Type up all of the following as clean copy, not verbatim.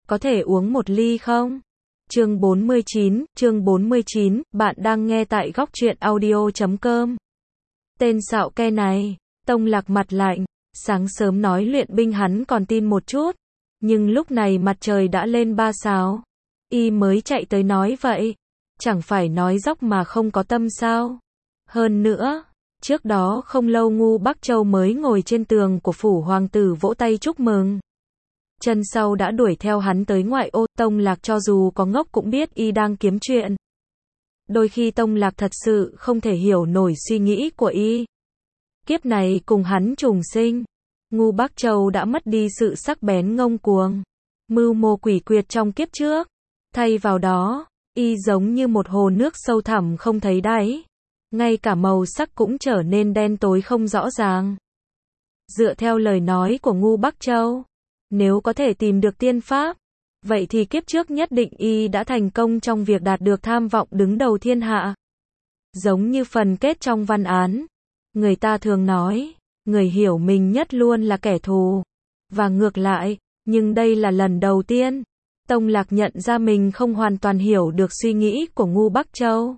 có thể uống một ly không? Chương 49, bạn đang nghe tại góc truyện audio.com. Tên xạo ke này, Tông Lạc mặt lạnh, sáng sớm nói luyện binh hắn còn tin một chút, nhưng lúc này mặt trời đã lên 3 sao, y mới chạy tới nói vậy, chẳng phải nói dóc mà không có tâm sao? Hơn nữa, trước đó không lâu Ngu Bắc Châu mới ngồi trên tường của phủ hoàng tử vỗ tay chúc mừng. Chân sau đã đuổi theo hắn tới ngoại ô, Tông Lạc cho dù có ngốc cũng biết y đang kiếm chuyện. Đôi khi Tông Lạc thật sự không thể hiểu nổi suy nghĩ của y. Kiếp này cùng hắn trùng sinh, Ngu Bắc Châu đã mất đi sự sắc bén ngông cuồng, mưu mô quỷ quyệt trong kiếp trước. Thay vào đó, y giống như một hồ nước sâu thẳm không thấy đáy. Ngay cả màu sắc cũng trở nên đen tối không rõ ràng. Dựa theo lời nói của Ngu Bắc Châu, nếu có thể tìm được tiên pháp, vậy thì kiếp trước nhất định y đã thành công trong việc đạt được tham vọng đứng đầu thiên hạ. Giống như phần kết trong văn án, người ta thường nói, người hiểu mình nhất luôn là kẻ thù. Và ngược lại, nhưng đây là lần đầu tiên, Tông Lạc nhận ra mình không hoàn toàn hiểu được suy nghĩ của Ngu Bắc Châu.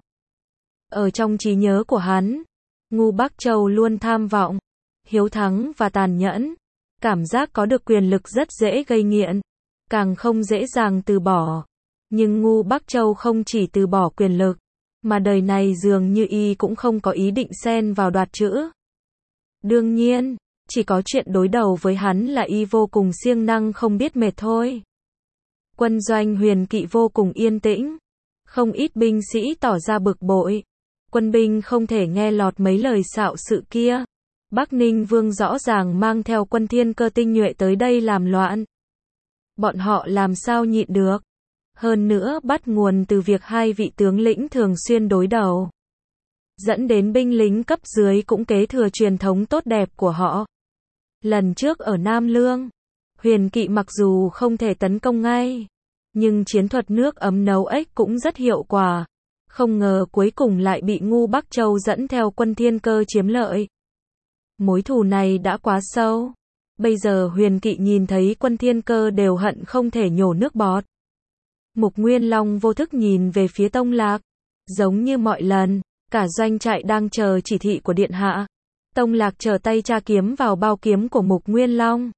Ở trong trí nhớ của hắn, Ngu Bắc Châu luôn tham vọng, hiếu thắng và tàn nhẫn. Cảm giác có được quyền lực rất dễ gây nghiện, càng không dễ dàng từ bỏ. Nhưng Ngu Bắc Châu không chỉ từ bỏ quyền lực, mà đời này dường như y cũng không có ý định xen vào đoạt chữ. Đương nhiên, chỉ có chuyện đối đầu với hắn là y vô cùng siêng năng không biết mệt thôi. Quân doanh Huyền Kỵ vô cùng yên tĩnh, không ít binh sĩ tỏ ra bực bội. Quân binh không thể nghe lọt mấy lời xạo sự kia. Bắc Ninh Vương rõ ràng mang theo quân Thiên Cơ tinh nhuệ tới đây làm loạn. Bọn họ làm sao nhịn được? Hơn nữa bắt nguồn từ việc hai vị tướng lĩnh thường xuyên đối đầu, dẫn đến binh lính cấp dưới cũng kế thừa truyền thống tốt đẹp của họ. Lần trước ở Nam Lương, Huyền Kỵ mặc dù không thể tấn công ngay, nhưng chiến thuật nước ấm nấu ếch cũng rất hiệu quả. Không ngờ cuối cùng lại bị Ngu Bắc Châu dẫn theo quân Thiên Cơ chiếm lợi. Mối thù này đã quá sâu. Bây giờ Huyền Kỵ nhìn thấy quân Thiên Cơ đều hận không thể nhổ nước bọt. Mục Nguyên Long vô thức nhìn về phía Tông Lạc. Giống như mọi lần, cả doanh trại đang chờ chỉ thị của điện hạ. Tông Lạc trở tay tra kiếm vào bao kiếm của Mục Nguyên Long.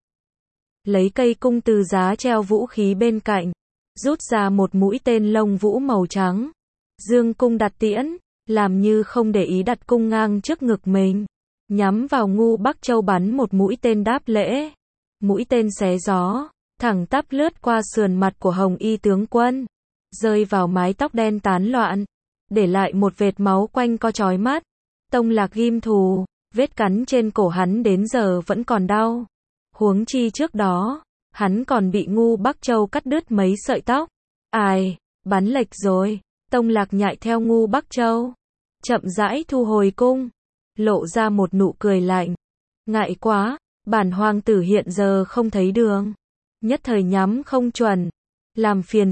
Lấy cây cung từ giá treo vũ khí bên cạnh, rút ra một mũi tên lông vũ màu trắng. Dương cung đặt tiễn, làm như không để ý đặt cung ngang trước ngực mình. Nhắm vào Ngu Bắc Châu bắn một mũi tên đáp lễ. Mũi tên xé gió, thẳng tắp lướt qua sườn mặt của Hồng Y tướng quân, rơi vào mái tóc đen tán loạn, để lại một vệt máu quanh co chói mắt. Tông Lạc ghim thù, vết cắn trên cổ hắn đến giờ vẫn còn đau. Huống chi trước đó, hắn còn bị Ngu Bắc Châu cắt đứt mấy sợi tóc. Ai, bắn lệch rồi. Tông Lạc nhại theo Ngu Bắc Châu, chậm rãi thu hồi cung, lộ ra một nụ cười lạnh. Ngại quá, bản hoàng tử hiện giờ không thấy đường, nhất thời nhắm không chuẩn. Làm phiền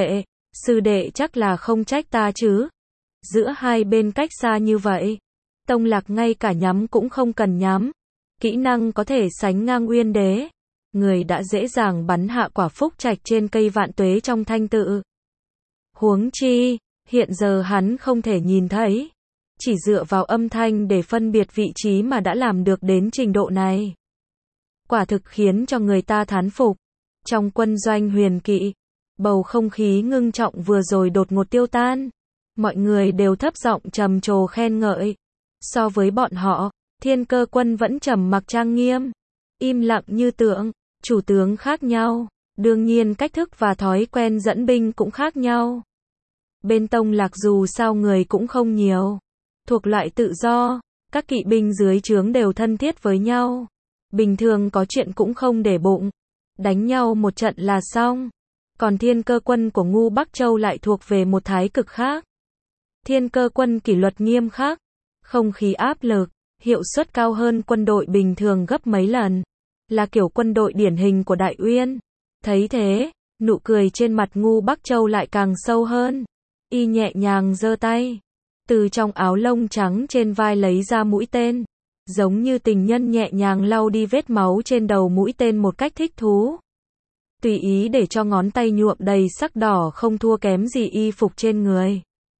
sư đệ chắc là không trách ta chứ. Giữa hai bên cách xa như vậy, Tông Lạc ngay cả nhắm cũng không cần nhắm. Kỹ năng có thể sánh ngang Uyên Đế. Người đã dễ dàng bắn hạ quả phúc trạch trên cây vạn tuế trong thanh tự. Huống chi, hiện giờ hắn không thể nhìn thấy. Chỉ dựa vào âm thanh để phân biệt vị trí mà đã làm được đến trình độ này. Quả thực khiến cho người ta thán phục. Trong quân doanh Huyền Kỵ, bầu không khí ngưng trọng vừa rồi đột ngột tiêu tan. Mọi người đều thấp giọng trầm trồ khen ngợi. So với bọn họ, Thiên Cơ quân vẫn trầm mặc trang nghiêm, im lặng như tượng. Chủ tướng khác nhau, đương nhiên cách thức và thói quen dẫn binh cũng khác nhau. Bên Tông Lạc dù sao người cũng không nhiều, thuộc loại tự do, các kỵ binh dưới trướng đều thân thiết với nhau. Bình thường có chuyện cũng không để bụng, đánh nhau một trận là xong. Còn Thiên Cơ quân của Ngu Bắc Châu lại thuộc về một thái cực khác. Thiên Cơ quân kỷ luật nghiêm khắc, không khí áp lực, hiệu suất cao hơn quân đội bình thường gấp mấy lần. Là kiểu quân đội điển hình của Đại Uyên. Thấy thế, nụ cười trên mặt Ngu Bắc Châu lại càng sâu hơn. Y nhẹ nhàng giơ tay, từ trong áo lông trắng trên vai lấy ra mũi tên, giống như tình nhân nhẹ nhàng lau đi vết máu trên đầu mũi tên một cách thích thú. tùy ý để cho ngón tay nhuộm đầy sắc đỏ không thua kém gì y phục trên người.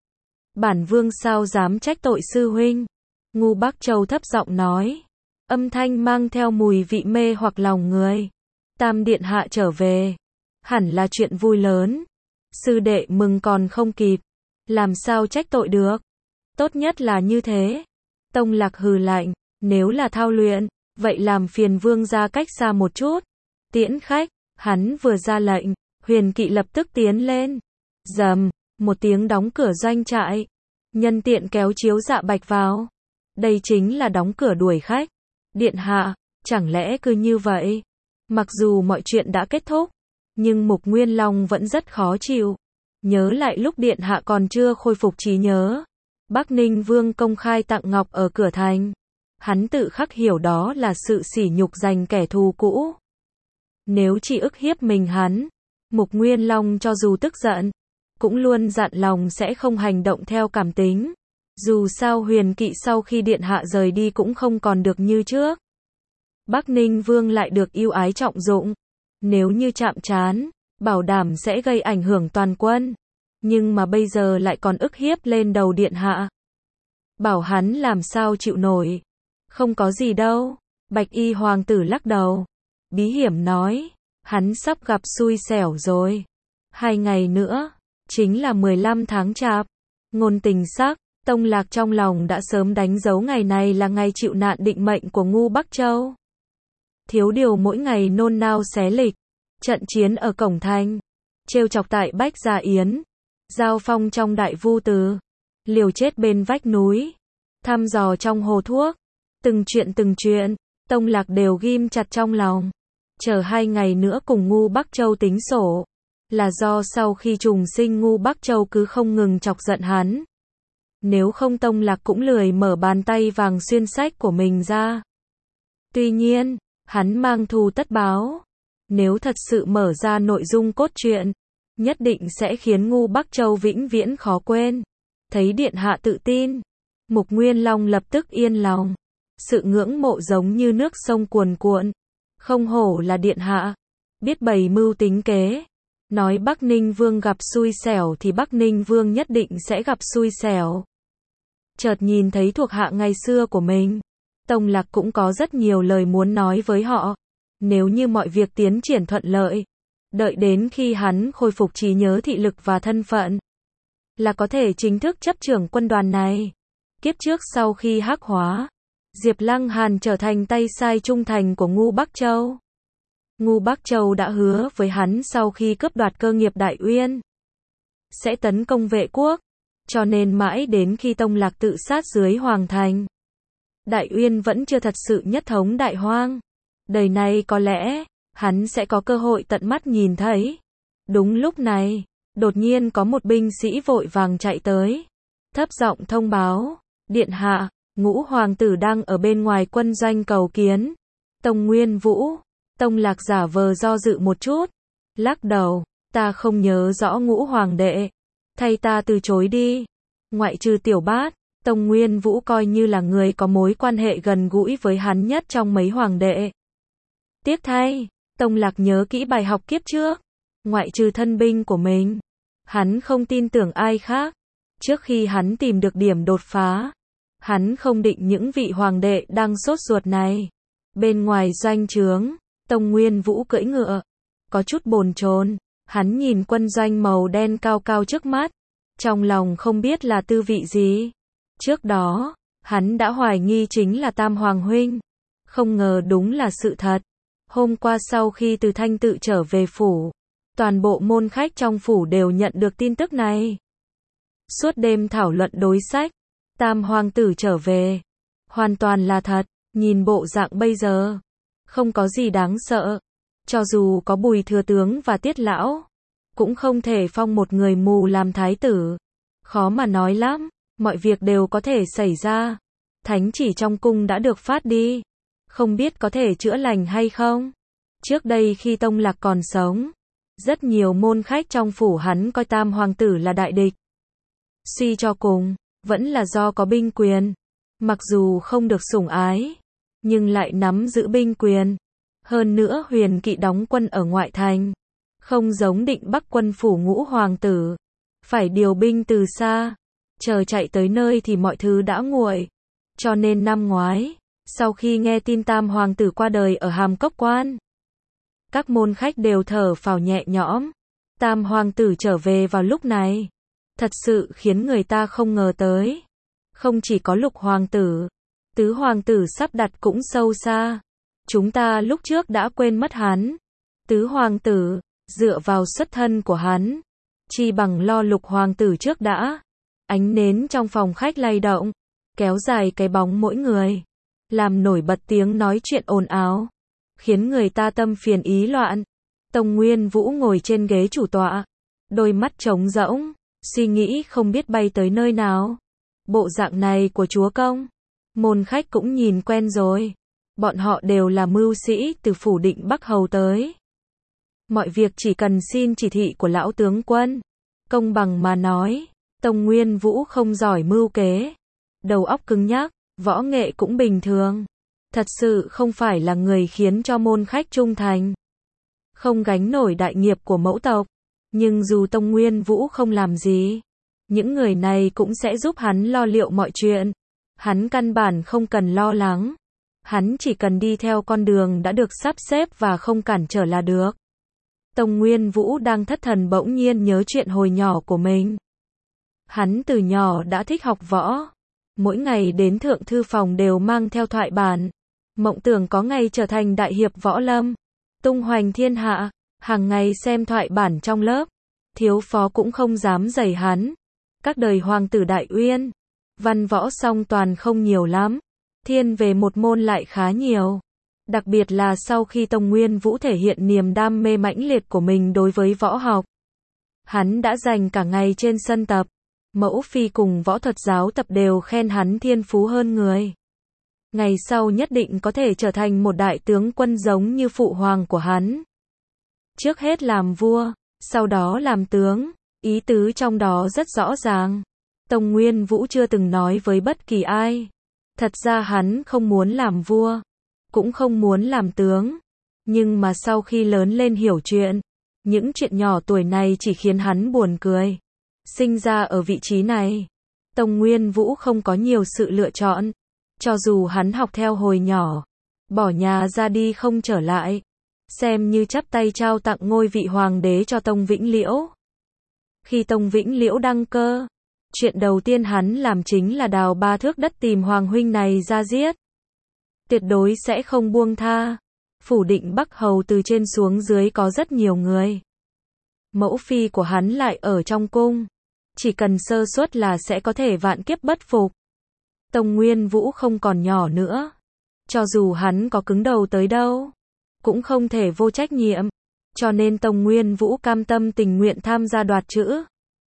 Bản vương sao dám trách tội sư huynh? Ngu Bắc Châu thấp giọng nói, âm thanh mang theo mùi vị mê hoặc lòng người. Tam điện hạ trở về, hẳn là chuyện vui lớn. Sư đệ mừng còn không kịp, làm sao trách tội được? Tốt nhất là như thế. Tông Lạc hừ lạnh, nếu là thao luyện, vậy làm phiền vương ra cách xa một chút. Tiễn khách, hắn vừa ra lệnh, Huyền Kỵ lập tức tiến lên. Rầm, một tiếng đóng cửa doanh trại. Nhân tiện kéo Chiếu Dạ Bạch vào. Đây chính là đóng cửa đuổi khách. Điện hạ, chẳng lẽ cứ như vậy? Mặc dù mọi chuyện đã kết thúc, nhưng Mục Nguyên Long vẫn rất khó chịu. Nhớ lại lúc điện hạ còn chưa khôi phục trí nhớ. Bắc Ninh Vương công khai tặng ngọc ở cửa thành. Hắn tự khắc hiểu đó là sự sỉ nhục dành kẻ thù cũ. Nếu chỉ ức hiếp mình hắn, Mục Nguyên Long cho dù tức giận, cũng luôn dặn lòng sẽ không hành động theo cảm tính. Dù sao Huyền Kỵ sau khi điện hạ rời đi cũng không còn được như trước. Bắc Ninh Vương lại được ưu ái trọng dụng. Nếu như chạm trán, bảo đảm sẽ gây ảnh hưởng toàn quân. Nhưng mà bây giờ lại còn ức hiếp lên đầu điện hạ. Bảo hắn làm sao chịu nổi. Không có gì đâu. Bạch y hoàng tử lắc đầu. Bí hiểm nói, hắn sắp gặp xui xẻo rồi. 2 ngày nữa, chính là 15 tháng Chạp. Ngôn Tình Sắc, Tông Lạc trong lòng đã sớm đánh dấu ngày này là ngày chịu nạn định mệnh của Ngu Bắc Châu. Thiếu điều mỗi ngày nôn nao xé lịch, trận chiến ở cổng thành, trêu chọc tại Bách Gia Yến, giao phong trong Đại Vu Từ, liều chết bên vách núi, thăm dò trong hồ thuốc, từng chuyện, Tông Lạc đều ghim chặt trong lòng. Chờ 2 ngày nữa cùng Ngu Bắc Châu tính sổ, là do sau khi trùng sinh Ngu Bắc Châu cứ không ngừng chọc giận hắn. Nếu không Tông Lạc cũng lười mở bàn tay vàng xuyên sách của mình ra. Tuy nhiên, hắn mang thù tất báo. Nếu thật sự mở ra nội dung cốt truyện, nhất định sẽ khiến Ngu Bắc Châu vĩnh viễn khó quên. Thấy điện hạ tự tin, Mục Nguyên Long lập tức yên lòng. Sự ngưỡng mộ giống như nước sông cuồn cuộn. Không hổ là điện hạ, biết bày mưu tính kế. Nói Bắc Ninh Vương gặp xui xẻo thì Bắc Ninh Vương nhất định sẽ gặp xui xẻo. Chợt nhìn thấy thuộc hạ ngày xưa của mình, Tông Lạc cũng có rất nhiều lời muốn nói với họ. Nếu như mọi việc tiến triển thuận lợi, đợi đến khi hắn khôi phục trí nhớ thị lực và thân phận, là có thể chính thức chấp trưởng quân đoàn này. Kiếp trước sau khi hắc hóa, Diệp Lăng Hàn trở thành tay sai trung thành của Ngu Bắc Châu. Ngu Bắc Châu đã hứa với hắn sau khi cướp đoạt cơ nghiệp Đại Uyên, sẽ tấn công vệ quốc, cho nên mãi đến khi Tông Lạc tự sát dưới Hoàng Thành, Đại Uyên vẫn chưa thật sự nhất thống Đại Hoang. Đời này có lẽ, hắn sẽ có cơ hội tận mắt nhìn thấy. Đúng lúc này, đột nhiên có một binh sĩ vội vàng chạy tới, thấp giọng thông báo, điện hạ, Ngũ hoàng tử đang ở bên ngoài quân doanh cầu kiến. Tông Nguyên Vũ. Tông Lạc giả vờ do dự một chút, lắc đầu, ta không nhớ rõ Ngũ hoàng đệ, thay ta từ chối đi. Ngoại trừ Tiểu Bát, Tông Nguyên Vũ coi như là người có mối quan hệ gần gũi với hắn nhất trong mấy hoàng đệ. Tiếc thay, Tông Lạc nhớ kỹ bài học kiếp trước, ngoại trừ thân binh của mình, hắn không tin tưởng ai khác. Trước khi hắn tìm được điểm đột phá, hắn không định những vị hoàng đệ đang sốt ruột này. Bên ngoài doanh trướng, Tông Nguyên Vũ cưỡi ngựa, có chút bồn chồn, hắn nhìn quân doanh màu đen cao cao trước mắt, trong lòng không biết là tư vị gì. Trước đó, hắn đã hoài nghi chính là Tam Hoàng huynh, không ngờ đúng là sự thật. Hôm qua sau khi từ Thanh Tự trở về phủ, toàn bộ môn khách trong phủ đều nhận được tin tức này. Suốt đêm thảo luận đối sách, Tam Hoàng tử trở về, hoàn toàn là thật. Nhìn bộ dạng bây giờ, không có gì đáng sợ. Cho dù có Bùi thừa tướng và Tiết lão, cũng không thể phong một người mù làm thái tử. Khó mà nói lắm, mọi việc đều có thể xảy ra. Thánh chỉ trong cung đã được phát đi, không biết có thể chữa lành hay không. Trước đây khi Tông Lạc còn sống, rất nhiều môn khách trong phủ hắn coi Tam Hoàng tử là đại địch. Suy cho cùng, vẫn là do có binh quyền. Mặc dù không được sủng ái, nhưng lại nắm giữ binh quyền. Hơn nữa Huyền Kỵ đóng quân ở ngoại thành, Không giống Định Bắc quân phủ ngũ hoàng tử, phải điều binh từ xa, chờ chạy tới nơi thì mọi thứ đã nguội. Cho nên năm ngoái, sau khi nghe tin tam hoàng tử qua đời ở Hàm Cốc Quan, các môn khách đều thở phào nhẹ nhõm. Tam hoàng tử trở về vào lúc này, thật sự khiến người ta không ngờ tới. Không chỉ có lục hoàng tử, tứ hoàng tử sắp đặt cũng sâu xa. Chúng ta lúc trước đã quên mất hắn. Tứ hoàng tử, dựa vào xuất thân của hắn, chi bằng lo lục hoàng tử trước đã. Ánh nến trong phòng khách lay động, kéo dài cái bóng mỗi người, làm nổi bật tiếng nói chuyện ồn ào, khiến người ta tâm phiền ý loạn. Tông Nguyên Vũ ngồi trên ghế chủ tọa, đôi mắt trống rỗng, suy nghĩ không biết bay tới nơi nào. Bộ dạng này của chúa công, môn khách cũng nhìn quen rồi. Bọn họ đều là mưu sĩ từ phủ Định Bắc hầu tới. Mọi việc chỉ cần xin chỉ thị của lão tướng quân. Công bằng mà nói, Tông Nguyên Vũ không giỏi mưu kế, đầu óc cứng nhắc, võ nghệ cũng bình thường. Thật sự không phải là người khiến cho môn khách trung thành. Không gánh nổi đại nghiệp của mẫu tộc. Nhưng dù Tông Nguyên Vũ không làm gì, những người này cũng sẽ giúp hắn lo liệu mọi chuyện. Hắn căn bản không cần lo lắng. Hắn chỉ cần đi theo con đường đã được sắp xếp và không cản trở là được. Tông Nguyên Vũ đang thất thần bỗng nhiên nhớ chuyện hồi nhỏ của mình. Hắn từ nhỏ đã thích học võ. Mỗi ngày đến thượng thư phòng đều mang theo thoại bản. Mộng tưởng có ngày trở thành đại hiệp võ lâm, tung hoành thiên hạ. Hàng ngày xem thoại bản trong lớp, thiếu phó cũng không dám giày hắn. Các đời hoàng tử Đại Uyên, văn võ song toàn không nhiều lắm, thiên về một môn lại khá nhiều. Đặc biệt là sau khi Tông Nguyên Vũ thể hiện niềm đam mê mãnh liệt của mình đối với võ học. Hắn đã dành cả ngày trên sân tập. Mẫu phi cùng võ thuật giáo tập đều khen hắn thiên phú hơn người. Ngày sau nhất định có thể trở thành một đại tướng quân giống như phụ hoàng của hắn. Trước hết làm vua, sau đó làm tướng, ý tứ trong đó rất rõ ràng. Tông Nguyên Vũ chưa từng nói với bất kỳ ai. Thật ra hắn không muốn làm vua, cũng không muốn làm tướng. Nhưng mà sau khi lớn lên hiểu chuyện, những chuyện nhỏ tuổi này chỉ khiến hắn buồn cười. Sinh ra ở vị trí này, Tông Nguyên Vũ không có nhiều sự lựa chọn. Cho dù hắn học theo hồi nhỏ, bỏ nhà ra đi không trở lại, xem như chắp tay trao tặng ngôi vị hoàng đế cho Tông Vĩnh Liễu. Khi Tông Vĩnh Liễu đăng cơ, chuyện đầu tiên hắn làm chính là đào 3 thước đất tìm hoàng huynh này ra giết. Tuyệt đối sẽ không buông tha. Phủ Định Bắc hầu từ trên xuống dưới có rất nhiều người. Mẫu phi của hắn lại ở trong cung. Chỉ cần sơ suất là sẽ có thể vạn kiếp bất phục. Tông Nguyên Vũ không còn nhỏ nữa. Cho dù hắn có cứng đầu tới đâu, cũng không thể vô trách nhiệm. Cho nên Tông Nguyên Vũ cam tâm tình nguyện tham gia đoạt chữ.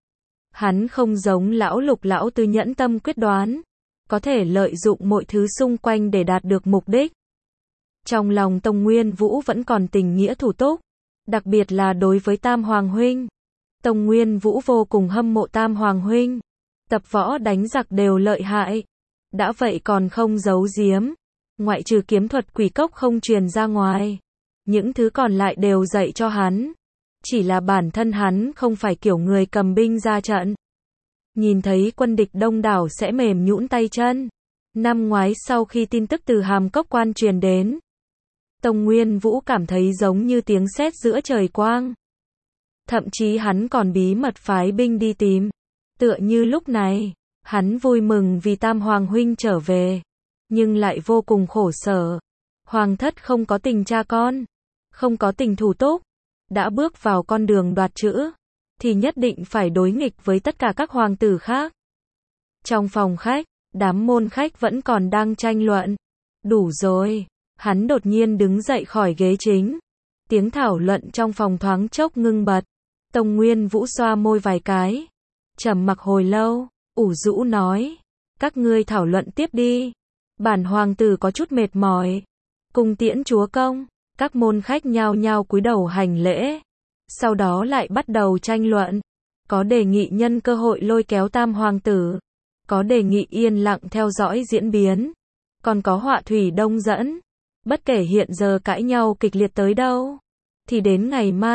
Hắn không giống lão Lục lão Tư nhẫn tâm quyết đoán, có thể lợi dụng mọi thứ xung quanh để đạt được mục đích. Trong lòng Tông Nguyên Vũ vẫn còn tình nghĩa thủ túc, đặc biệt là đối với Tam Hoàng huynh. Tông Nguyên Vũ vô cùng hâm mộ Tam Hoàng huynh. Tập võ đánh giặc đều lợi hại. Đã vậy còn không giấu giếm. Ngoại trừ kiếm thuật quỷ cốc không truyền ra ngoài, những thứ còn lại đều dạy cho hắn. Chỉ là bản thân hắn không phải kiểu người cầm binh ra trận. Nhìn thấy quân địch đông đảo sẽ mềm nhũn tay chân. Năm ngoái sau khi tin tức từ Hàm Cốc Quan truyền đến, Tông Nguyên Vũ cảm thấy giống như tiếng sét giữa trời quang. Thậm chí hắn còn bí mật phái binh đi tìm. Tựa như lúc này, hắn vui mừng vì Tam Hoàng huynh trở về, nhưng lại vô cùng khổ sở. Hoàng thất không có tình cha con, không có tình thủ túc, đã bước vào con đường đoạt chữ, thì nhất định phải đối nghịch với tất cả các hoàng tử khác. Trong phòng khách, đám môn khách vẫn còn đang tranh luận. Đủ rồi, hắn đột nhiên đứng dậy khỏi ghế chính. Tiếng thảo luận trong phòng thoáng chốc ngưng bặt. Tông Nguyên Vũ xoa môi vài cái, trầm mặc hồi lâu, ủ rũ nói: các ngươi thảo luận tiếp đi. Bản hoàng tử có chút mệt mỏi. Cung tiễn chúa công. Các môn khách nhao nhao cúi đầu hành lễ. Sau đó lại bắt đầu tranh luận. Có đề nghị nhân cơ hội lôi kéo Tam hoàng tử, có đề nghị yên lặng theo dõi diễn biến, còn có họa thủy đông dẫn. Bất kể hiện giờ cãi nhau kịch liệt tới đâu, thì đến ngày mai,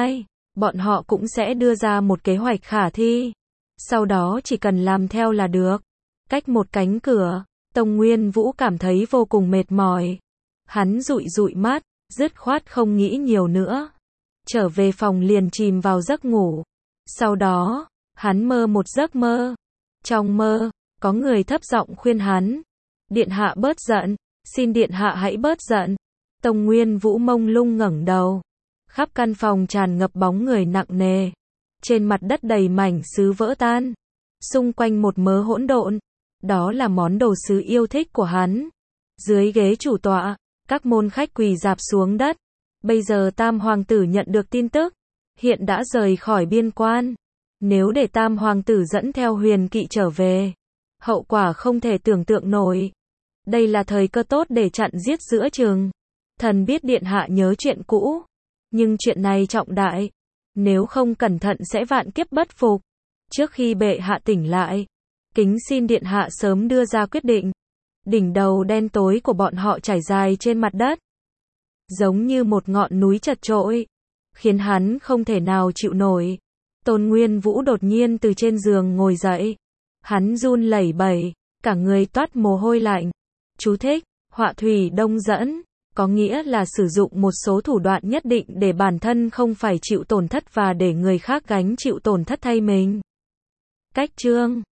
bọn họ cũng sẽ đưa ra một kế hoạch khả thi. Sau đó chỉ cần làm theo là được. Cách một cánh cửa, Tông Nguyên Vũ cảm thấy vô cùng mệt mỏi. Hắn dụi dụi mắt, dứt khoát không nghĩ nhiều nữa. Trở về phòng liền chìm vào giấc ngủ. Sau đó, hắn mơ một giấc mơ. Trong mơ, có người thấp giọng khuyên hắn. Điện hạ bớt giận, xin điện hạ hãy bớt giận. Tông Nguyên Vũ mông lung ngẩng đầu. Khắp căn phòng tràn ngập bóng người nặng nề. Trên mặt đất đầy mảnh sứ vỡ tan. Xung quanh một mớ hỗn độn. Đó là món đồ sứ yêu thích của hắn. Dưới ghế chủ tọa, các môn khách quỳ rạp xuống đất. Bây giờ Tam Hoàng tử nhận được tin tức. Hiện đã rời khỏi biên quan. Nếu để Tam Hoàng tử dẫn theo Huyền Kỵ trở về, hậu quả không thể tưởng tượng nổi. Đây là thời cơ tốt để chặn giết giữa chừng. Thần biết điện hạ nhớ chuyện cũ. Nhưng chuyện này trọng đại. Nếu không cẩn thận sẽ vạn kiếp bất phục. Trước khi bệ hạ tỉnh lại, kính xin điện hạ sớm đưa ra quyết định. Đỉnh đầu đen tối của bọn họ trải dài trên mặt đất. Giống như một ngọn núi chật chội. Khiến hắn không thể nào chịu nổi. Tôn Nguyên Vũ đột nhiên từ trên giường ngồi dậy. Hắn run lẩy bẩy, cả người toát mồ hôi lạnh. Chú thích, họa thủy đông dẫn, có nghĩa là sử dụng một số thủ đoạn nhất định để bản thân không phải chịu tổn thất và để người khác gánh chịu tổn thất thay mình. Cách chương